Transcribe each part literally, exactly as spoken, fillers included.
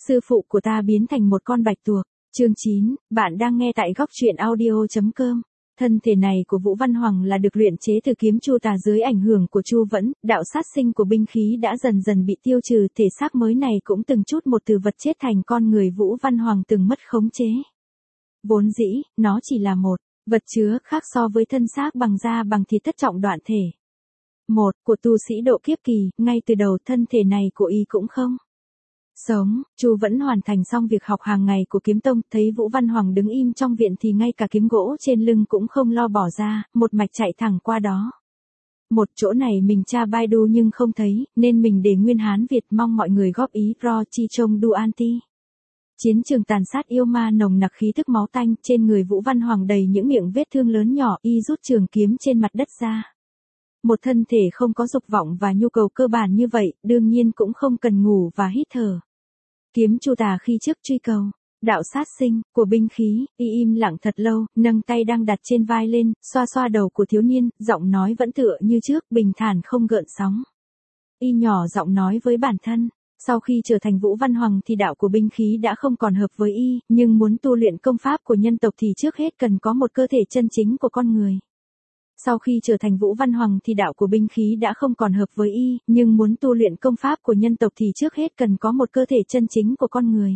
Sư phụ của ta biến thành một con bạch tuộc. Chương chín, bạn đang nghe tại góc truyện audio chấm com. Thân thể này của Vũ Văn Hoàng là được luyện chế từ kiếm Chu Tà dưới ảnh hưởng của Chu Vẫn, đạo sát sinh của binh khí đã dần dần bị tiêu trừ, thể xác mới này cũng từng chút một từ vật chết thành con người Vũ Văn Hoàng từng mất khống chế. Vốn dĩ, nó chỉ là một vật chứa khác so với thân xác bằng da bằng thịt thất trọng đoạn thể. Một, của tu sĩ độ kiếp kỳ, ngay từ đầu thân thể này của y cũng không sống. Chu Vẫn hoàn thành xong việc học hàng ngày của kiếm tông, thấy Vũ Văn Hoàng đứng im trong viện thì ngay cả kiếm gỗ trên lưng cũng không lo bỏ ra, một mạch chạy thẳng qua đó. Một chỗ này mình tra Baidu nhưng không thấy, nên mình để nguyên Hán Việt, mong mọi người góp ý. Ro chi trông du anti. Chiến trường tàn sát yêu ma nồng nặc khí thức máu tanh, trên người Vũ Văn Hoàng đầy những miệng vết thương lớn nhỏ, y rút trường kiếm trên mặt đất ra. Một thân thể không có dục vọng và nhu cầu cơ bản như vậy, đương nhiên cũng không cần ngủ và hít thở. Kiếm Chu Tà khi trước truy cầu đạo sát sinh của binh khí, y im lặng thật lâu, nâng tay đang đặt trên vai lên, xoa xoa đầu của thiếu niên, giọng nói vẫn tựa như trước, bình thản không gợn sóng. Y nhỏ giọng nói với bản thân, sau khi trở thành Vũ Văn Hoàng thì đạo của binh khí đã không còn hợp với y, nhưng muốn tu luyện công pháp của nhân tộc thì trước hết cần có một cơ thể chân chính của con người. Sau khi trở thành Vũ Văn Hoàng thì đạo của binh khí đã không còn hợp với y, nhưng muốn tu luyện công pháp của nhân tộc thì trước hết cần có một cơ thể chân chính của con người.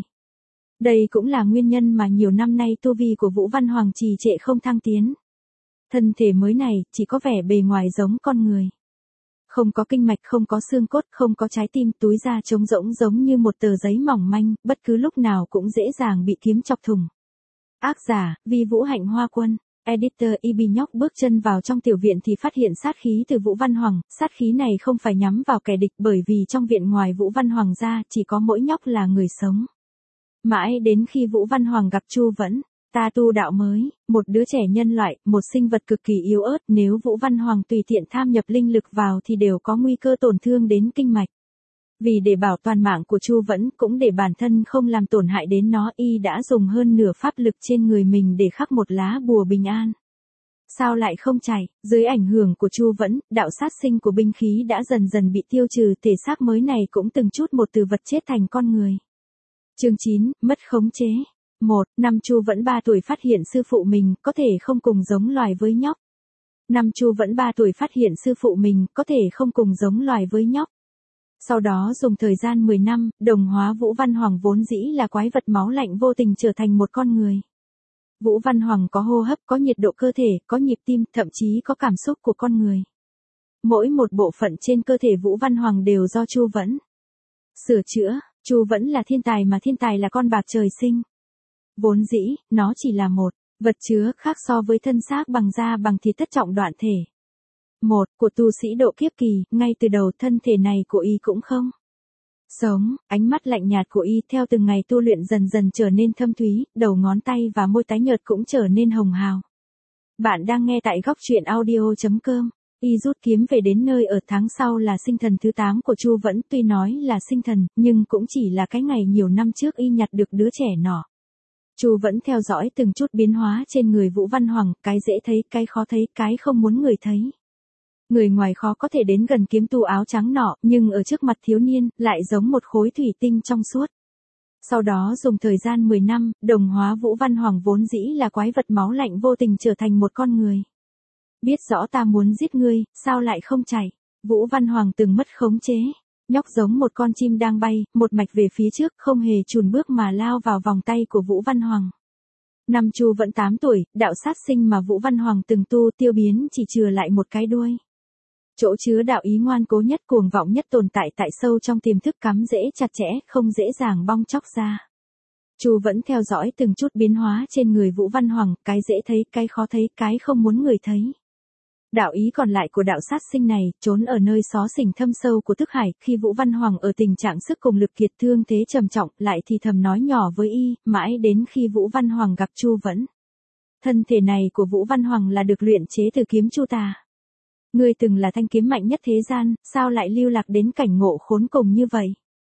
Đây cũng là nguyên nhân mà nhiều năm nay tu vi của Vũ Văn Hoàng trì trệ không thăng tiến. Thân thể mới này chỉ có vẻ bề ngoài giống con người. Không có kinh mạch, không có xương cốt, không có trái tim, túi da trống rỗng giống như một tờ giấy mỏng manh, bất cứ lúc nào cũng dễ dàng bị kiếm chọc thủng. Ác giả, Vi Vũ Hạnh Hoa Quân. Editor Ibi nhóc bước chân vào trong tiểu viện thì phát hiện sát khí từ Vũ Văn Hoàng, sát khí này không phải nhắm vào kẻ địch bởi vì trong viện ngoài Vũ Văn Hoàng ra chỉ có mỗi nhóc là người sống. Mãi đến khi Vũ Văn Hoàng gặp Chu Vẫn, ta tu đạo mới, một đứa trẻ nhân loại, một sinh vật cực kỳ yếu ớt, nếu Vũ Văn Hoàng tùy tiện tham nhập linh lực vào thì đều có nguy cơ tổn thương đến kinh mạch. Vì để bảo toàn mạng của Chu Vẫn cũng để bản thân không làm tổn hại đến nó, y đã dùng hơn nửa pháp lực trên người mình để khắc một lá bùa bình an. Sao lại không chạy? Dưới ảnh hưởng của Chu Vẫn, đạo sát sinh của binh khí đã dần dần bị tiêu trừ, thể xác mới này cũng từng chút một từ vật chết thành con người. Chương chín, mất khống chế. Một, năm Chu Vẫn ba tuổi phát hiện sư phụ mình có thể không cùng giống loài với nhóc. Năm Chu Vẫn ba tuổi phát hiện sư phụ mình có thể không cùng giống loài với nhóc. Sau đó dùng thời gian mười năm, đồng hóa Vũ Văn Hoàng vốn dĩ là quái vật máu lạnh vô tình trở thành một con người. Vũ Văn Hoàng có hô hấp, có nhiệt độ cơ thể, có nhịp tim, thậm chí có cảm xúc của con người. Mỗi một bộ phận trên cơ thể Vũ Văn Hoàng đều do Chu Vẫn sửa chữa. Chu Vẫn là thiên tài mà thiên tài là con bạc trời sinh. Vốn dĩ, nó chỉ là một vật chứa khác so với thân xác bằng da bằng thịt thất trọng đoạn thể. Một, của tu sĩ độ kiếp kỳ, ngay từ đầu thân thể này của y cũng không sống, ánh mắt lạnh nhạt của y theo từng ngày tu luyện dần dần trở nên thâm thúy, đầu ngón tay và môi tái nhợt cũng trở nên hồng hào. Bạn đang nghe tại góc truyện audio chấm com. Y rút kiếm về đến nơi ở, tháng sau là sinh thần thứ tám của Chu Vẫn, tuy nói là sinh thần, nhưng cũng chỉ là cái ngày nhiều năm trước y nhặt được đứa trẻ nọ. Chu Vẫn theo dõi từng chút biến hóa trên người Vũ Văn Hoàng, cái dễ thấy, cái khó thấy, cái không muốn người thấy. Người ngoài khó có thể đến gần kiếm tu áo trắng nọ, nhưng ở trước mặt thiếu niên, lại giống một khối thủy tinh trong suốt. Sau đó dùng thời gian mười năm, đồng hóa Vũ Văn Hoàng vốn dĩ là quái vật máu lạnh vô tình trở thành một con người. Biết rõ ta muốn giết ngươi, sao lại không chạy? Vũ Văn Hoàng từng mất khống chế. Nhóc giống một con chim đang bay, một mạch về phía trước, không hề chùn bước mà lao vào vòng tay của Vũ Văn Hoàng. Năm Chu Vẫn tám tuổi, đạo sát sinh mà Vũ Văn Hoàng từng tu tiêu biến chỉ chừa lại một cái đuôi. Chỗ chứa đạo ý ngoan cố nhất, cuồng vọng nhất tồn tại tại sâu trong tiềm thức, cắm rễ chặt chẽ, không dễ dàng bong chóc ra. Chu Vẫn theo dõi từng chút biến hóa trên người Vũ Văn Hoàng, cái dễ thấy, cái khó thấy, cái không muốn người thấy. Đạo ý còn lại của đạo sát sinh này, trốn ở nơi xó xỉnh thâm sâu của thức hải, khi Vũ Văn Hoàng ở tình trạng sức cùng lực kiệt, thương thế trầm trọng, lại thì thầm nói nhỏ với y, mãi đến khi Vũ Văn Hoàng gặp Chu Vẫn. Thân thể này của Vũ Văn Hoàng là được luyện chế từ kiếm Chu Tà. Ngươi từng là thanh kiếm mạnh nhất thế gian, sao lại lưu lạc đến cảnh ngộ khốn cùng như vậy?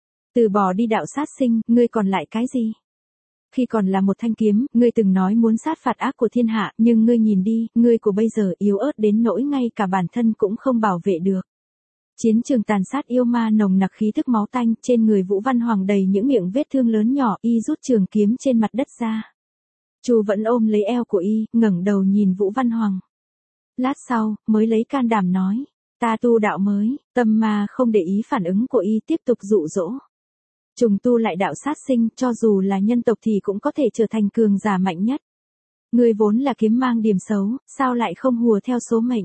Từ bỏ đi đạo sát sinh, ngươi còn lại cái gì? Khi còn là một thanh kiếm, ngươi từng nói muốn sát phạt ác của thiên hạ, nhưng ngươi nhìn đi, ngươi của bây giờ yếu ớt đến nỗi ngay cả bản thân cũng không bảo vệ được. Chiến trường tàn sát yêu ma nồng nặc khí thức máu tanh, trên người Vũ Văn Hoàng đầy những miệng vết thương lớn nhỏ, y rút trường kiếm trên mặt đất ra. Chu vẫn ôm lấy eo của y, ngẩng đầu nhìn Vũ Văn Hoàng. Lát sau, mới lấy can đảm nói, ta tu đạo mới, tâm ma không để ý phản ứng của y, tiếp tục dụ dỗ. Trùng tu lại đạo sát sinh, cho dù là nhân tộc thì cũng có thể trở thành cường giả mạnh nhất. Ngươi vốn là kiếm mang điểm xấu, sao lại không hùa theo số mệnh?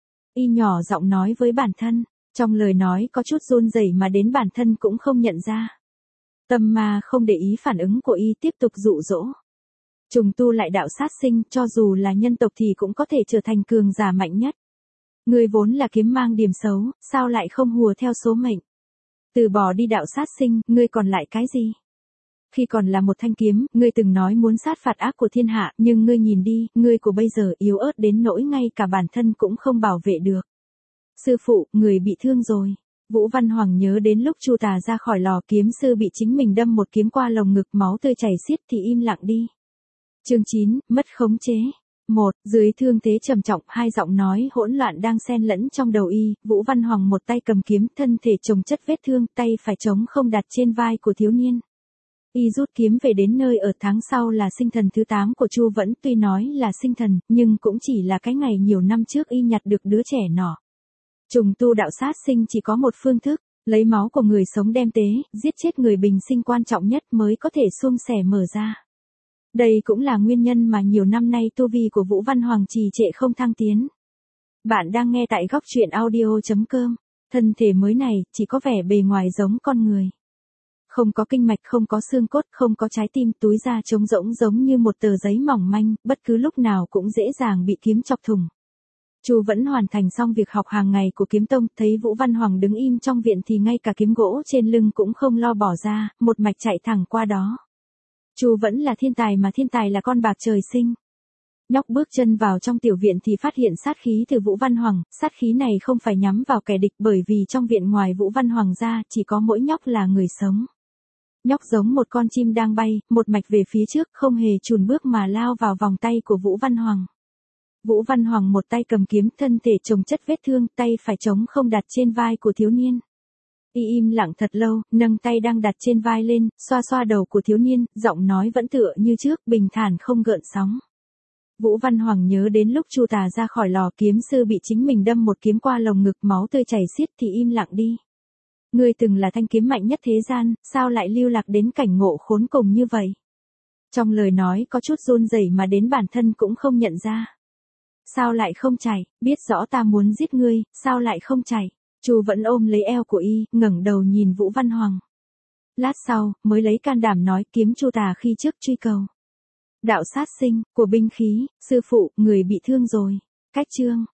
Y nhỏ giọng nói với bản thân, trong lời nói có chút run rẩy mà đến bản thân cũng không nhận ra. Tâm ma không để ý phản ứng của y, tiếp tục dụ dỗ. Trùng tu lại đạo sát sinh, cho dù là nhân tộc thì cũng có thể trở thành cường giả mạnh nhất. Ngươi vốn là kiếm mang điểm xấu, sao lại không hùa theo số mệnh? Từ bỏ đi đạo sát sinh, ngươi còn lại cái gì? Khi còn là một thanh kiếm, ngươi từng nói muốn sát phạt ác của thiên hạ, nhưng ngươi nhìn đi, ngươi của bây giờ yếu ớt đến nỗi ngay cả bản thân cũng không bảo vệ được. Sư phụ, người bị thương rồi. Vũ Văn Hoàng nhớ đến lúc Chu Tà ra khỏi lò, kiếm sư bị chính mình đâm một kiếm qua lồng ngực, máu tươi chảy xiết thì im lặng đi. Chương chín, mất khống chế. Một, dưới thương thế trầm trọng, hai giọng nói hỗn loạn đang xen lẫn trong đầu y. Vũ Văn Hoàng một tay cầm kiếm, thân thể chồng chất vết thương, tay phải trống không đặt trên vai của thiếu niên. Y rút kiếm về đến nơi ở tháng sau là sinh thần thứ tám của Chu Vẫn, tuy nói là sinh thần, nhưng cũng chỉ là cái ngày nhiều năm trước y nhặt được đứa trẻ nọ. Trùng tu đạo sát sinh chỉ có một phương thức, lấy máu của người sống đem tế, giết chết người bình sinh quan trọng nhất mới có thể suông sẻ mở ra. Đây cũng là nguyên nhân mà nhiều năm nay tu vi của Vũ Văn Hoàng trì trệ không thăng tiến. Bạn đang nghe tại góc truyện audio chấm com. Thân thể mới này chỉ có vẻ bề ngoài giống con người. Không có kinh mạch, không có xương cốt, không có trái tim, túi da trống rỗng giống như một tờ giấy mỏng manh, bất cứ lúc nào cũng dễ dàng bị kiếm chọc thủng. Chu vẫn hoàn thành xong việc học hàng ngày của kiếm tông, thấy Vũ Văn Hoàng đứng im trong viện thì ngay cả kiếm gỗ trên lưng cũng không lo bỏ ra, một mạch chạy thẳng qua đó. Chu vẫn là thiên tài mà thiên tài là con bạc trời sinh. Nhóc bước chân vào trong tiểu viện thì phát hiện sát khí từ Vũ Văn Hoàng, sát khí này không phải nhắm vào kẻ địch bởi vì trong viện ngoài Vũ Văn Hoàng ra chỉ có mỗi nhóc là người sống. Nhóc giống một con chim đang bay, một mạch về phía trước, không hề chùn bước mà lao vào vòng tay của Vũ Văn Hoàng. Vũ Văn Hoàng một tay cầm kiếm, thân thể chồng chất vết thương, tay phải trống không đặt trên vai của thiếu niên. Y im lặng thật lâu, nâng tay đang đặt trên vai lên, xoa xoa đầu của thiếu niên, giọng nói vẫn tựa như trước, bình thản không gợn sóng. Vũ Văn Hoàng nhớ đến lúc Chu Tà ra khỏi lò, kiếm sư bị chính mình đâm một kiếm qua lồng ngực, máu tươi chảy xiết thì im lặng đi. Ngươi từng là thanh kiếm mạnh nhất thế gian, sao lại lưu lạc đến cảnh ngộ khốn cùng như vậy? Trong lời nói có chút run rẩy mà đến bản thân cũng không nhận ra. Sao lại không chạy, biết rõ ta muốn giết ngươi, sao lại không chạy? Chu vẫn ôm lấy eo của y, ngẩng đầu nhìn Vũ Văn Hoàng. Lát sau, mới lấy can đảm nói, kiếm Chu Tà khi trước truy cầu. Đạo sát sinh, của binh khí, sư phụ, người bị thương rồi. Cách chương.